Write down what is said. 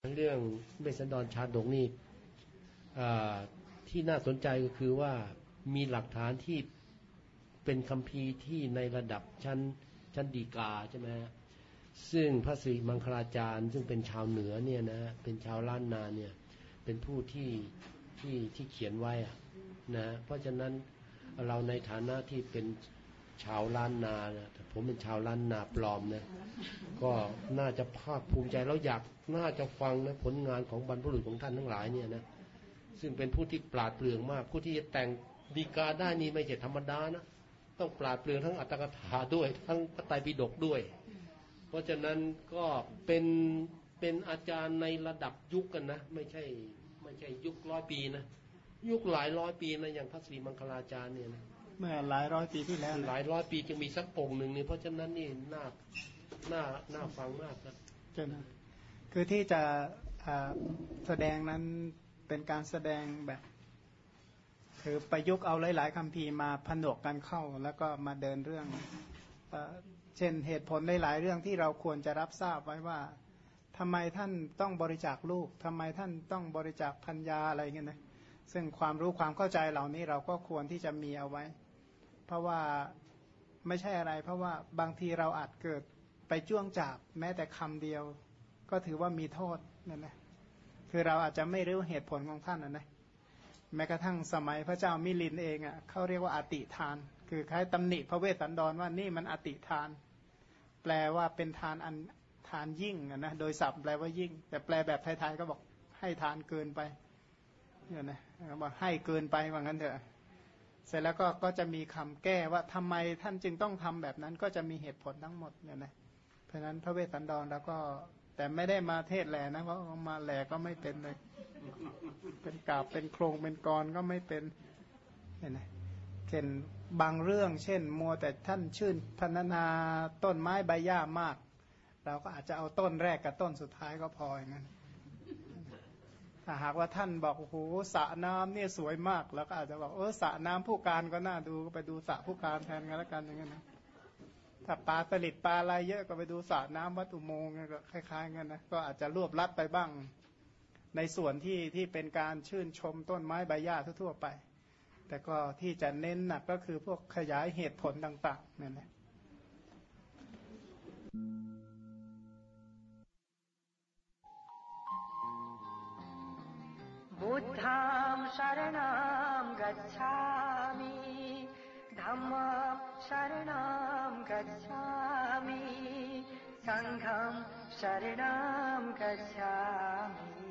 เรื่องเวสสันดรชาดกนี่ที่น่าสนใจก็คือว่ามีหลักฐานที่เป็นคัมภีร์ที่ในระดับชั้นฎีกาใช่ไหมซึ่งพระศรีมังคลาจารย์ซึ่งเป็นชาวเหนือเนี่ยนะเป็นชาวล้านนาเนี่ยเป็นผู้ที่เขียนไว้นะเพราะฉะนั้นเราในฐานะที่เป็นชาวล้านนานะผมเป็นชาวล้านนาปลอมนะก็น่าจะภาคภูมิใจแล้วน่าจะฟังนะผลงานของบรรพบุรุษของท่านทั้งหลายเนี่ยนะซึ่งเป็นผู้ที่ปราดเปรื่องมากผู้ที่จะแต่งฎีกาได้นี่ไม่ใช่ธรรมดานะต้องปราดเปรื่องทั้งอัตถกถาด้วยทั้งพระไตรปิฎกด้วยเพราะฉะนั้นก็เป็นอาจารย์ในระดับยุคกันนะไม่ใช่ยุค100 ปีนะยุคหลายร้อยปีนะอย่างพระศรีมังคลาจารย์เนี่ยนะเมื่อหลายร้อยปีที่แล้วหลายร้อยปีจึงมีสักองค์หนึ่งนี่เพราะฉะนั้นนี่น่าฟังมากครับใช่นะคือที่จะแสดงนั้นเป็นการแสดงแบบคือประยุกต์เอาหลายๆคัมภีร์มาผนวกกันเข้าแล้วก็มาเดินเรื่องเช่นเหตุผลหลายๆเรื่องที่เราควรจะรับทราบไว้ว่าทำไมท่านต้องบริจาคลูกทำไมท่านต้องบริจาคพัญญาอะไรเงี้ยนะซึ่งความรู้ความเข้าใจเหล่านี้เราก็ควรที่จะมีเอาไว้เพราะว่าไม่ใช่อะไรเพราะว่าบางทีเราอาจเกิดไปจ้วงจับแม้แต่คำเดียวก็ถือว่ามีโทษนั่นนะคือเราอาจจะไม่รู้เหตุผลของท่านนะแม้กระทั่งสมัยพระเจ้ามิลินเองเขาเรียกว่าอติทานคือคล้ายตำหนิพระเวสสันดรว่านี่มันอติทานแปลว่าเป็นทานอันทานยิ่งนะโดยศัพท์แปลว่ายิ่งแต่แปลแบบไทยๆก็บอกให้ทานเกินไปเนี่ยนะบอกให้เกินไปว่างั้นเถอะเสร็จแล้วก็จะมีคำแก้ว่าทำไมท่านจึงต้องทำแบบนั้นก็จะมีเหตุผลทั้งหมดเนี่ยนะเพราะฉะนั้นพระเวสสันดรแล้วก็แต่ไม่ได้มาเทศแหล่นะเพราะมาแหล่ก็ไม่เป็นเลยเป็นกาบเป็นโครงเป็นกรก็ไม่เป็นเห็นไหมเช่นบางเรื่องเช่นมัวแต่ท่านชื่นพรรณนาต้นไม้ใบหญ้ามากเราก็อาจจะเอาต้นแรกกับต้นสุดท้ายก็พออย่างนั้นถ้าหากว่าท่านบอกโอ้โหสระน้ำเนี่ยสวยมากแล้วก็อาจจะบอกสระน้ำผู้การก็น่าดูก็ไปดูสระผู้การแทนกันแล้วกันอย่างนั้นนะถ้าปลาสลิดปลาอะไรเยอะก็ไปดูสระน้ำวัดอุโมงค์ก็คล้ายๆกันนะก็อาจจะรวบลัดไปบ้างในส่วนที่เป็นการชื่นชมต้นไม้ใบหญ้าทั่วๆไปแต่ก็ที่จะเน้นหนักก็คือพวกขยายเหตุผลต่างๆนั่นแหละบุตถังสารนังกัจฉามิธัมมังสารนังกัจฉามิสังฆังสารนังกัจฉามิ